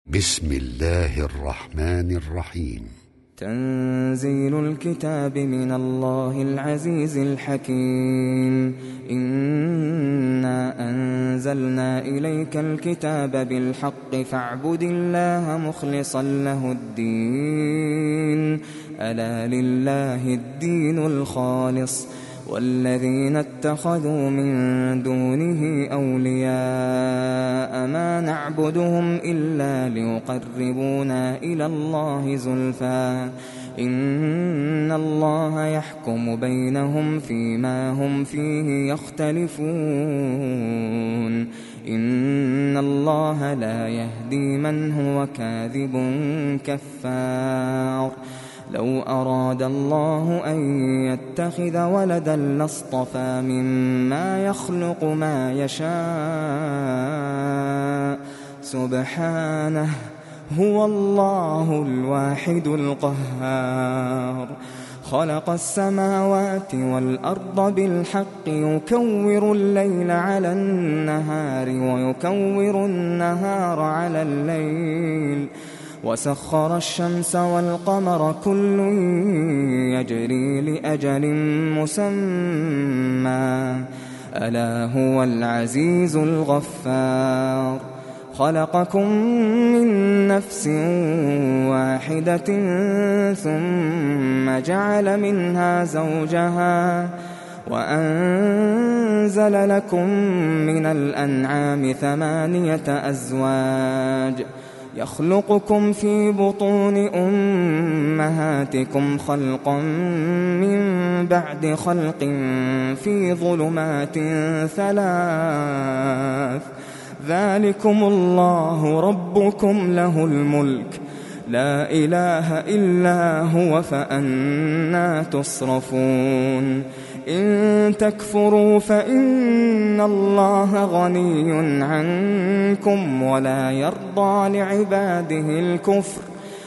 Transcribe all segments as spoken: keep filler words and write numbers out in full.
بسم الله الرحمن الرحيم. تنزيل الكتاب من الله العزيز الحكيم. إنا أنزلنا إليك الكتاب بالحق فاعبد الله مخلصا له الدين. ألا لله الدين الخالص والذين اتخذوا من دونه أولياء ما نعبدهم إلا ليقربونا إلى الله زلفى إن الله يحكم بينهم فيما هم فيه يختلفون. إن الله لا يهدي من هو كاذب كفار. لو أراد الله أن يتخذ ولدا لاصطفى مما يخلق ما يشاء سبحانه هو الله الواحد القهار. خلق السماوات والأرض بالحق يكور الليل على النهار ويكور النهار على الليل وسخر الشمس والقمر كل يجري لأجل مسمى ألا هو العزيز الغفار. خلقكم من نفس واحدة ثم جعل منها زوجها وأنزل لكم من الأنعام ثمانية أزواج يخلقكم في بطون أمهاتكم خلقا من بعد خلق في ظلمات ثلاث ذلكم الله ربكم له الملك لا إله إلا هو فأنى تصرفون. إن تكفروا فإن الله غني عنكم ولا يرضى لعباده الكفر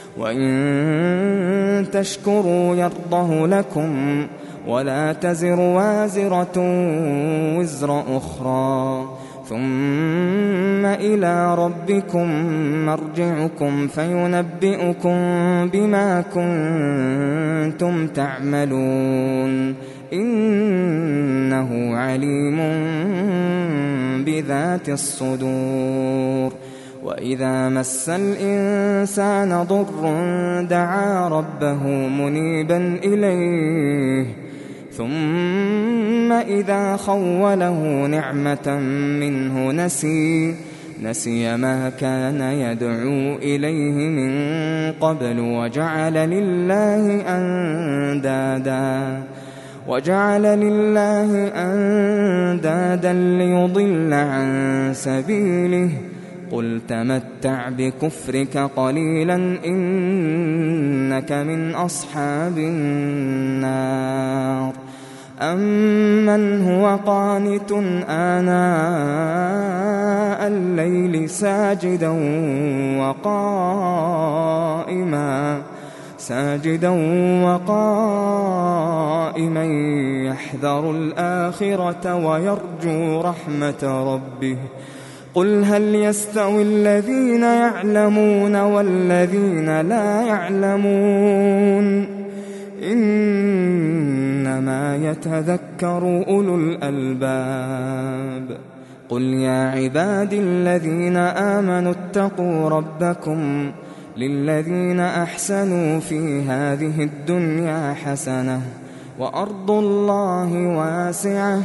وإن تشكروا يرضه لكم ولا تزر وازرة وزر أخرى ثم إلى ربكم مرجعكم فينبئكم بما كنتم تعملون. إنه عليم بذات الصدور. وإذا مس الإنسان ضر دعا ربه منيبا إليه ثم إذا خوله نعمة منه نسي نسي ما كان يدعو إليه من قبل وجعل لله أندادا وجعل لله أندادا ليضل عن سبيله. قل تمتع بكفرك قليلا إنك من أصحاب النار. أمن هو قانت آناء الليل ساجدا وقائما ساجدا وقائما يحذر الآخرة ويرجو رحمة ربه. قل هل يستوي الذين يعلمون والذين لا يعلمون إنما يتذكر أولو الألباب. قل يا عبادي الذين آمنوا اتقوا ربكم للذين أحسنوا في هذه الدنيا حسنة وأرض الله واسعة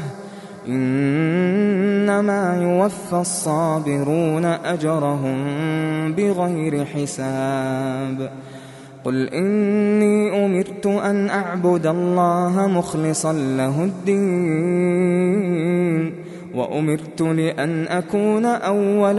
إنما يوفى الصابرون أجرهم بغير حساب. قل إني أمرت أن أعبد الله مخلصا له الدين وأمرت لأن أكون أول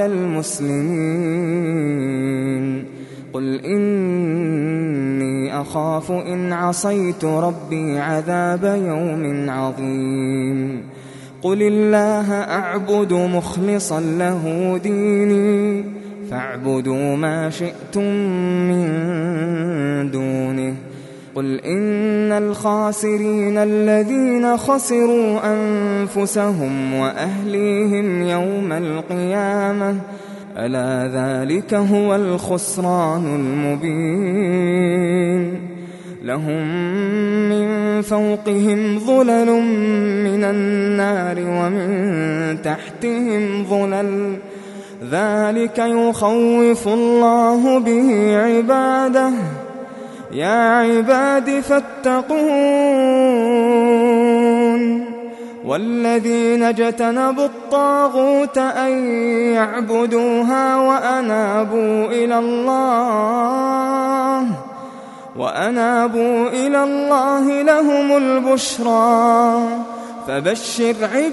المسلمين. قل إني أخاف إن عصيت ربي عذاب يوم عظيم. قل الله أعبد مخلصا له ديني فاعبدوا ما شئتم من دونه. قل إن الخاسرين الذين خسروا أنفسهم وأهليهم يوم القيامة ألا ذلك هو الخسران المبين لهم من فوقهم ظلل من النار ومن تحتهم ظلل ذلك يخوف الله به عباده يا عباد فاتقون والذين اجتنبوا الطاغوت أن يعبدوها وأنابوا إلى الله وأنابوا إلى الله لهم البشرى فبشر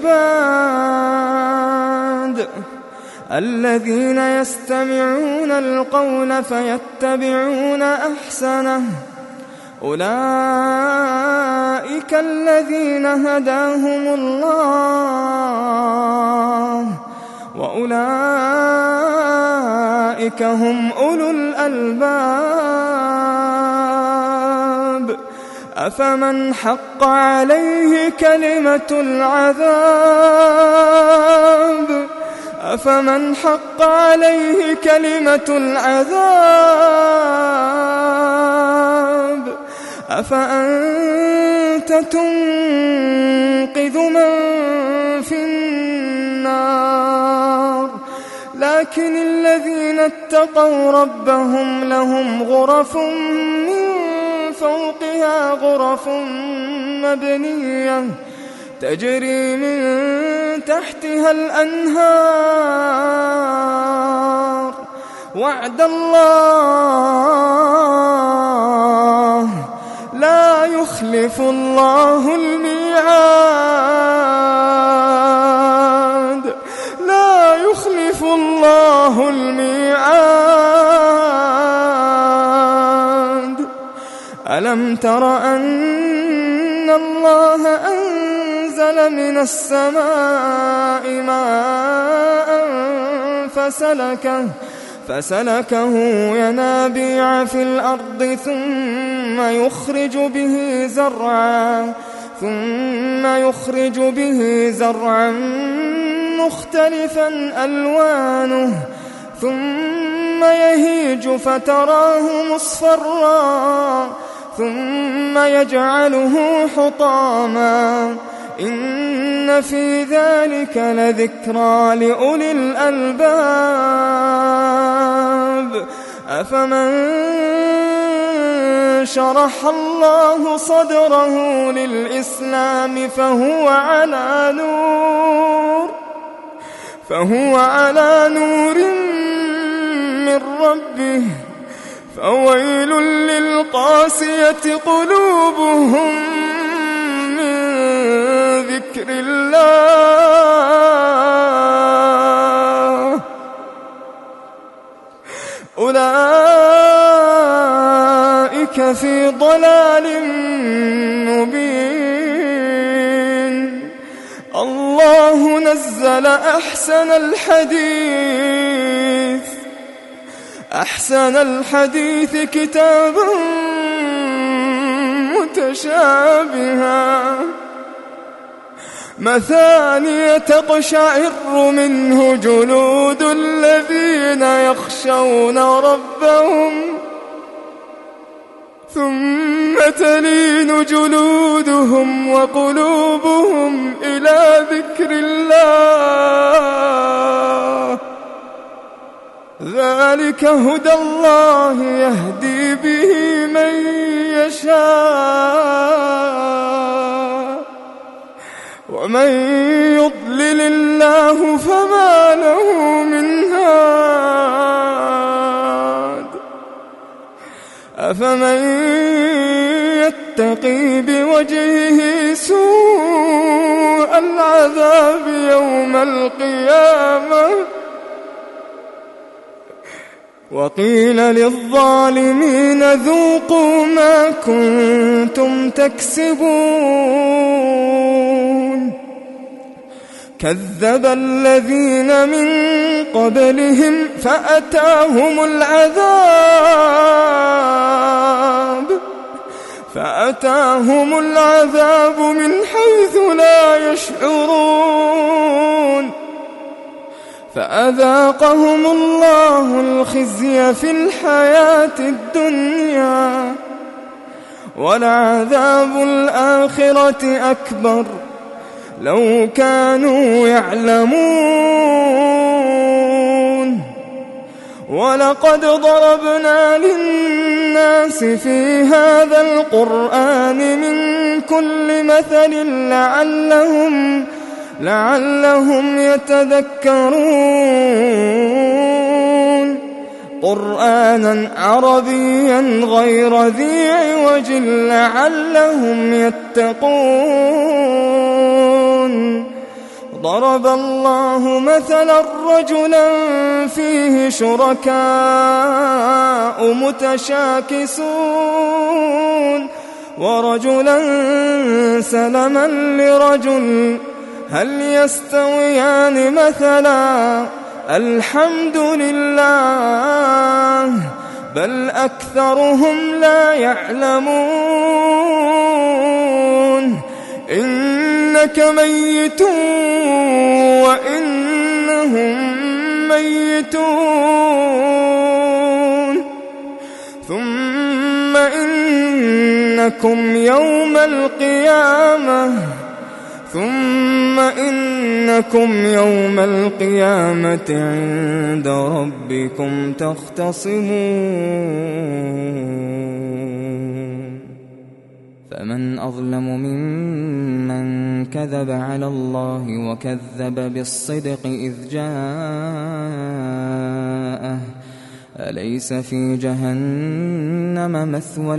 عباد الذين يستمعون القول فيتبعون أحسنه أولئك الذين هداهم الله وأولئك هم أولو الألباب أفمن حق عليه كلمة العذاب أفمن حق عليه كلمة العذاب أفأنت تنقذ من في النار لكن الذين اتقوا ربهم لهم غرف من فوقها غرف مبنية تجري من تحتها الأنهار وعد الله لا يخلف الله الميعاد لا يخلف الله الميعاد ألم تر أن الله أنزل من السماء ماء فسلكه فسلكه ينابيع في الأرض ثم يخرج به زرعا ثم يخرج به زرعا مختلفا ألوانه ثم يهيج فتراه مصفرا ثم يجعله حطاما إن في ذلك لذكرى لأولي الألباب أفمن شرح الله صدره للإسلام فهو على نور فهو على نور من ربه فويل للقاسية قلوبهم من ذكر الله أولئك في ضلال مبين الله نزل أحسن الحديث أحسن الحديث كتابا متشابها مثانية تقشعر منه جلود الذين يخشون ربهم ثم تلين جلودهم وقلوبهم إلى ذكر الله ذلك هدى الله يهدي به من يشاء ومن يضلل الله فما له من هاد أفمن يتقي بوجهه سوء العذاب يوم القيامة وقيل للظالمين ذوقوا ما كنتم تكسبون كذب الذين من قبلهم فأتاهم العذاب فأتاهم العذاب من حيث لا يشعرون فأذاقهم الله الخزي في الحياة الدنيا ولعذاب الآخرة أكبر لو كانوا يعلمون. ولقد ضربنا للناس في هذا القرآن من كل مثل لعلهم لعلهم يتذكرون. قرآنا عربيا غير ذي عوج لعلهم يتقون. ضرب الله مثلا رجلا فيه شركاء متشاكسون ورجلا سلما لرجل هل يستويان مثلا الحمد لله بل أكثرهم لا يعلمون. إنك ميت وإنهم ميتون ثم إنكم يوم القيامة ثم إنكم يوم القيامة عند ربكم تختصمون. فمن أظلم ممن كذب على الله وكذب بالصدق إذ جاءه أليس في جهنم مثوى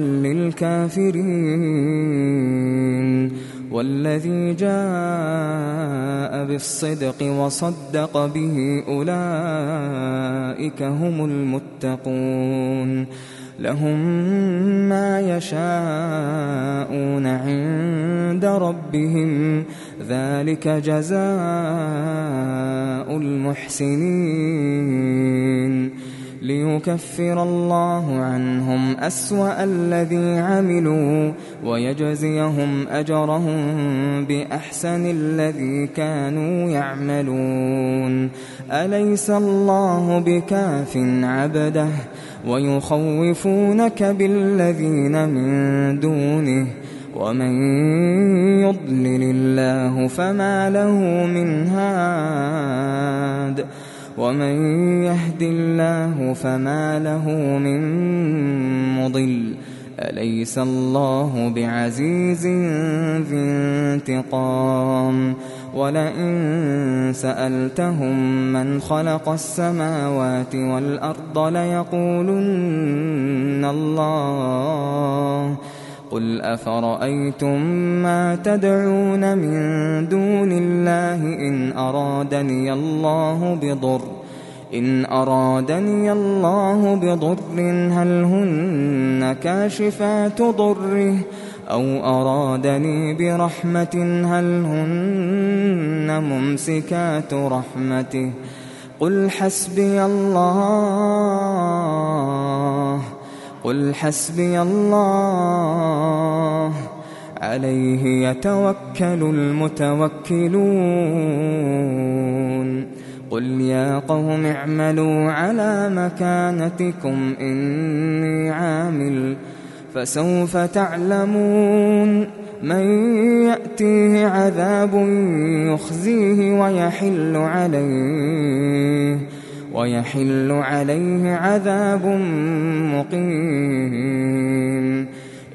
للكافرين والذي جاء بالصدق وصدق به أولئك هم المتقون. لهم ما يشاءون عند ربهم ذلك جزاء المحسنين ليكفر الله عنهم أسوأ الذي عملوا ويجزيهم أجرهم بأحسن الذي كانوا يعملون. أليس الله بكاف عبده ويخوفونك بالذين من دونه ومن يضلل الله فما له من هاد ومن يهد الله فما له من مضل. أليس الله بعزيز ذي انتقام. ولئن سألتهم من خلق السماوات والأرض ليقولن الله قل أفرأيتم ما تدعون من دون الله إن أرادني الله بضر إن أرادني الله بضر هل هن كاشفات ضره أو أرادني برحمة هل هن ممسكات رحمته قل حسبي الله قل حسبي الله عليه يتوكل المتوكلون. قل يا قوم اعملوا على مكانتكم إني عامل فسوف تعلمون من يأتيه عذاب يخزيه ويحل عليه ويحل عليه عذاب مقيم.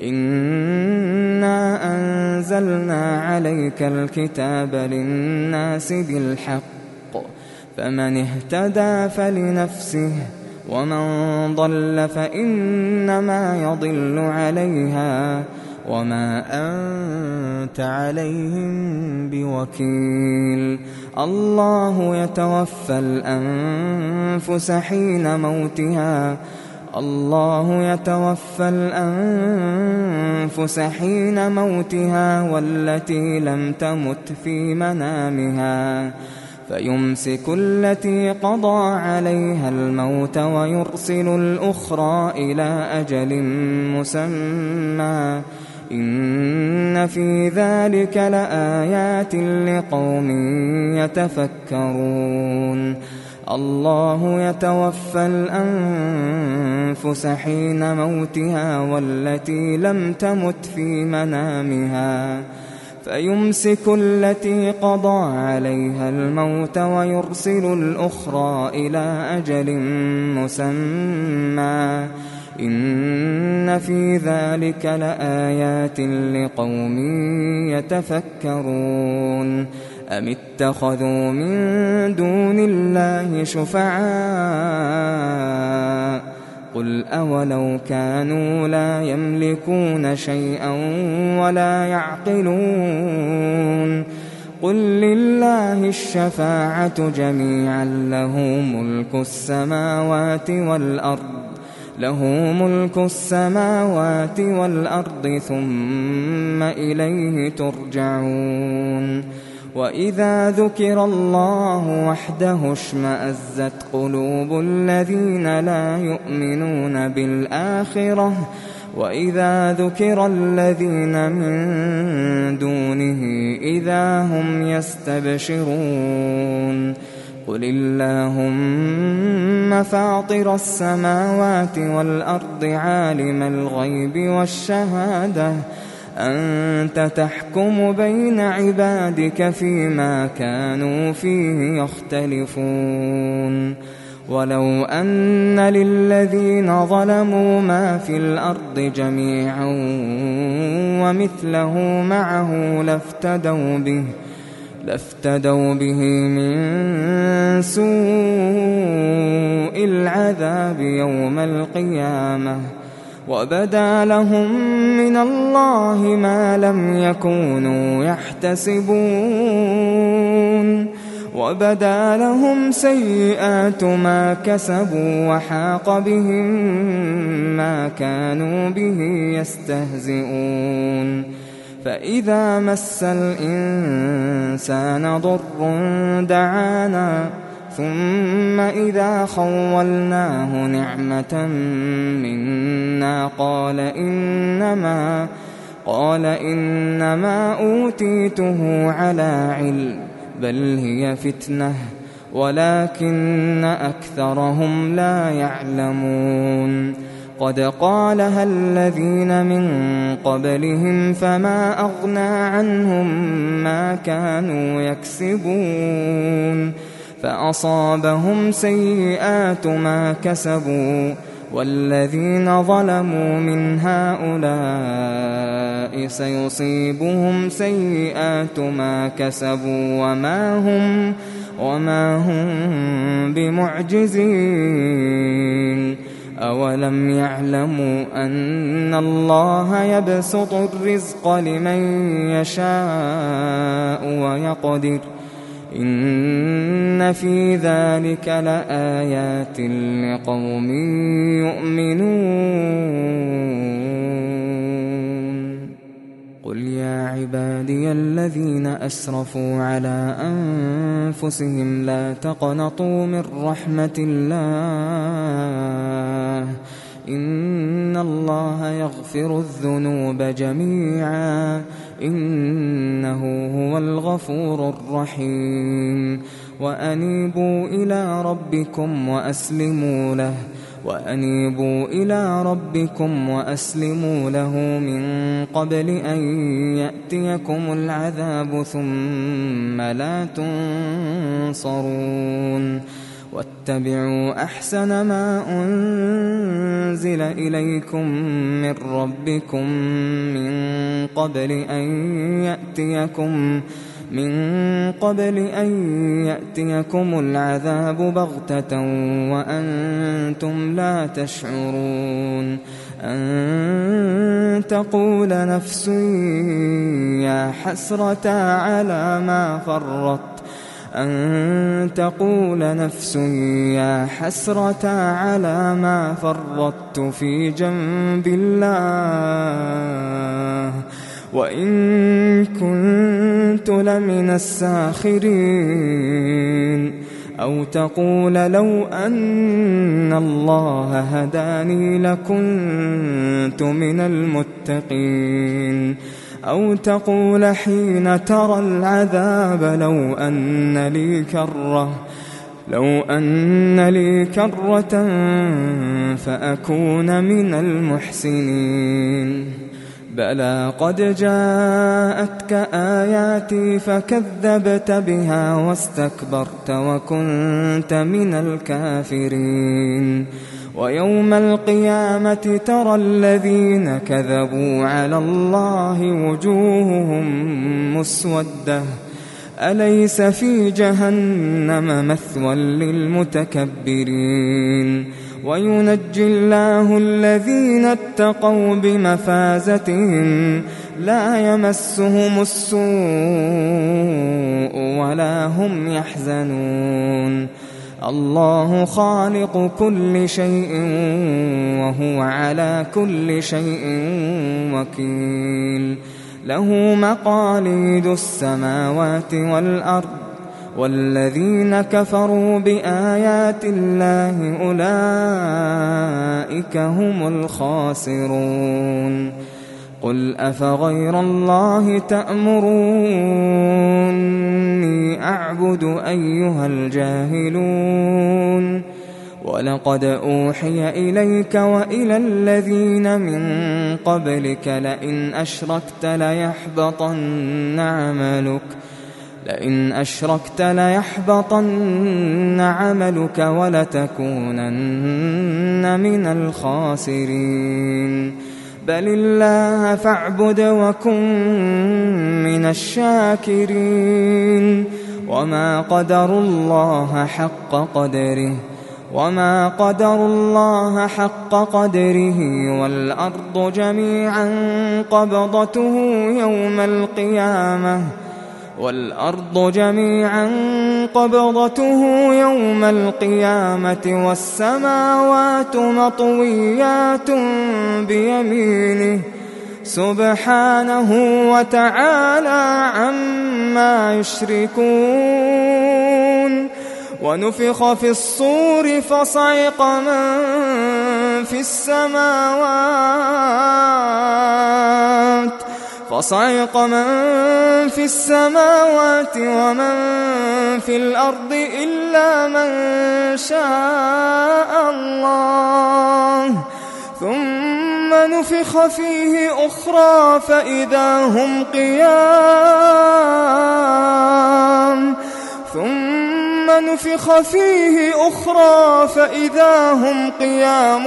إنا أنزلنا عليك الكتاب للناس بالحق فمن اهتدى فلنفسه ومن ضل فإنما يضل عليها وما أنت عليهم بوكيل. الله يتوفى الأنفس حين موتها الله يتوفى الأنفس حين موتها والتي لم تمت في منامها فيمسك التي قضى عليها الموت ويرسل الأخرى إلى أجل مسمى إن في ذلك لآيات لقوم يتفكرون. الله يتوفى الأنفس حين موتها والتي لم تمت في منامها فيمسك التي قضى عليها الموت ويرسل الأخرى إلى أجل مسمى إن في ذلك لآيات لقوم يتفكرون أم اتخذوا من دون الله شفعاء قل أولو كانوا لا يملكون شيئا ولا يعقلون قل لله الشفاعة جميعا له ملك السماوات والأرض له ملك السماوات والأرض ثم إليه ترجعون وإذا ذكر الله وحده اشمأزت قلوب الذين لا يؤمنون بالآخرة وإذا ذكر الذين من دونه إذا هم يستبشرون قل اللهم فاطر السماوات والأرض عالم الغيب والشهادة أنت تحكم بين عبادك فيما كانوا فيه يختلفون ولو أن للذين ظلموا ما في الأرض جميعا ومثله معه لافتدوا به لافتدوا به من سوء العذاب يوم القيامة وبدا لهم من الله ما لم يكونوا يحتسبون وبدا لهم سيئات ما كسبوا وحاق بهم ما كانوا به يستهزئون فإذا مس الإنسان ضر دعانا ثم إذا خولناه نعمة منا قال إنما قال إنما أوتيته على علم بل هي فتنة ولكن أكثرهم لا يعلمون قد قالها الذين من قبلهم فما أغنى عنهم ما كانوا يكسبون فأصابهم سيئات ما كسبوا والذين ظلموا من هؤلاء سيصيبهم سيئات ما كسبوا وما هم وما هم بمعجزين أولم يعلموا أن الله يبسط الرزق لمن يشاء ويقدر إن في ذلك لآيات لقوم يؤمنون قل يا عبادي الذين أسرفوا على أنفسهم لا تقنطوا من رحمة الله إن الله يغفر الذنوب جميعا إنه هو الغفور الرحيم وأنيبوا إلى ربكم وأسلموا له وأنيبوا إلى ربكم وأسلموا له من قبل أن يأتيكم العذاب ثم لا تنصرون واتبعوا أحسن ما أنزل إليكم من ربكم من قبل أن يأتيكم من قبل أن يأتيكم العذاب بغتة وأنتم لا تشعرون أن تقول نفس يا حسرة على ما فرطت أن تقول نفس يا حسرة على ما فرطت في جنب الله وإن كنت لمن الساخرين أو تقول لو أن الله هداني لكنت من المتقين أو تقول حين ترى العذاب لو أن لي كرة لو أن لي كرة فأكون من المحسنين بلى قد جاءتك آياتي فكذبت بها واستكبرت وكنت من الكافرين ويوم القيامة ترى الذين كذبوا على الله وجوههم مسودة أليس في جهنم مثوى للمتكبرين وينجي الله الذين اتقوا بمفازتهم لا يمسهم السوء ولا هم يحزنون الله خالق كل شيء وهو على كل شيء وكيل له مقاليد السماوات والأرض والذين كفروا بآيات الله أولئك هم الخاسرون قل أفغير الله تأمروني أعبد أيها الجاهلون ولقد أوحي إليك وإلى الذين من قبلك لئن أشركت ليحبطن عملك لئن أشركت ليحبطن عملك ولتكونن من الخاسرين بل الله فاعبد وكن من الشاكرين وما قدروا الله حق قدره وما قدروا الله حق قدره والأرض جميعا قبضته يوم القيامة والأرض جميعا قبضته يوم القيامة والسماوات مطويات بيمينه سبحانه وتعالى عما يشركون ونفخ في الصور فصعق من في السماوات فصعق من في السماوات ومن في الأرض إلا من شاء الله ثم نفخ فيه أخرى فإذا هم قيام ثم نفخ فيه أخرى فإذا هم قيام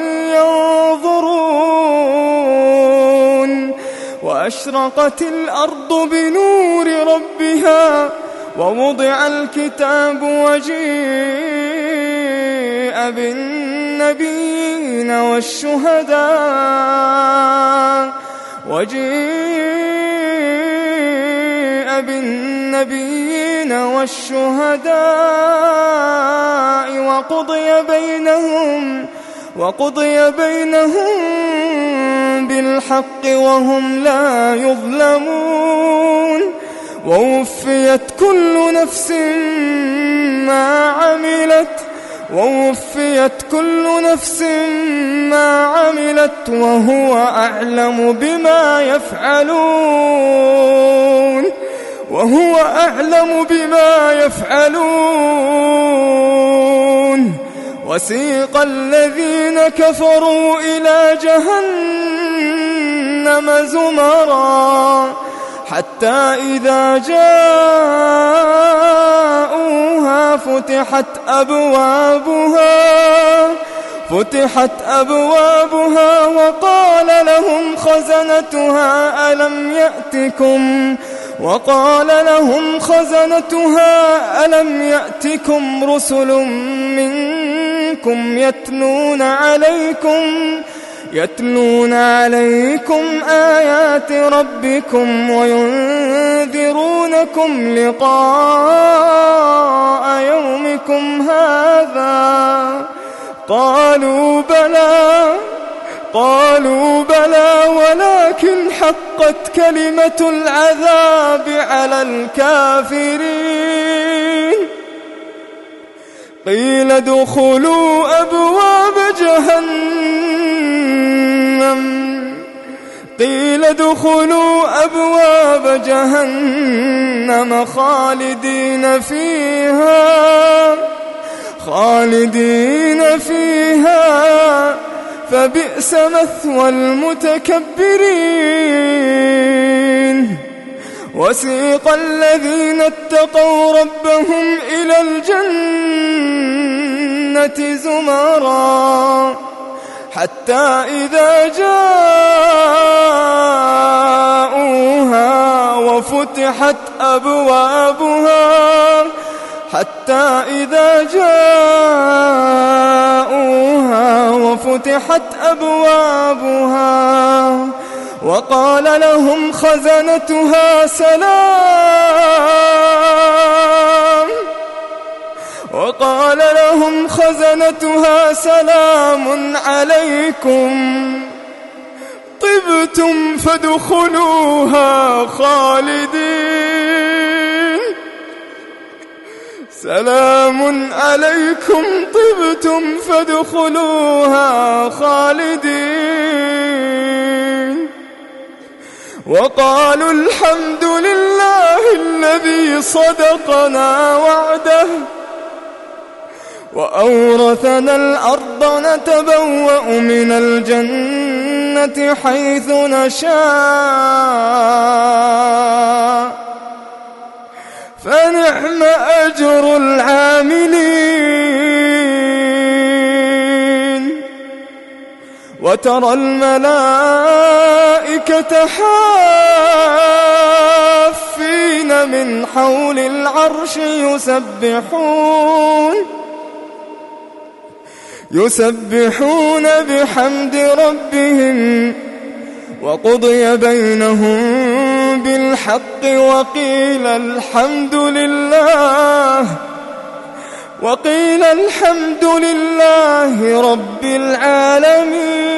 ينظرون وأشرقت الأرض بنور ربها ووضع الكتاب وجيء بالنبيين والشهداء وجيء بالنبيين والشهداء وقضي بينهم وقضي بينهم بالحق وهم لا يظلمون ووفيت كل نفس ما عملت ووفيت كل نفس ما عملت وهو أعلم بما يفعلون وهو أعلم بما يفعلون وسيق الذين كفروا إلى جهنم زمرا حتى إذا جاءوها فتحت أبوابها فتحت أبوابها وقال لهم خزنتها ألم يأتكم وقال لهم خزنتها ألم يأتكم رسل منكم يتلون عليكم يتلون عليكم آيات ربكم وينذرونكم لقاء يومكم هذا قالوا بلى قالوا بلى ولكن حقت كلمة العذاب على الكافرين قيل ادخلوا أبواب جهنم قيل ادخلوا أبواب جهنم خالدين فيها خالدين فيها فبئس مثوى المتكبرين. وسيق الذين اتقوا ربهم إلى الجنة زمرا حتى إذا جاءوها وفتحت أبوابها حتى إذا جاءوها وفتحت أبوابها وقال لهم خزنتها سلام وقال لهم خزنتها سلام عليكم طبتم فادخلوها خالدين سلام عليكم طبتم فادخلوها خالدين. وقالوا الحمد لله الذي صدقنا وعده وأورثنا الأرض نتبوأ من الجنة حيث نشاء فنعم أجر العاملين. وترى الملائكة حافين من حول العرش يسبحون يسبحون بحمد ربهم وقضي بينهم بالحق وقيل الحمد لله وقيل الحمد لله رب العالمين.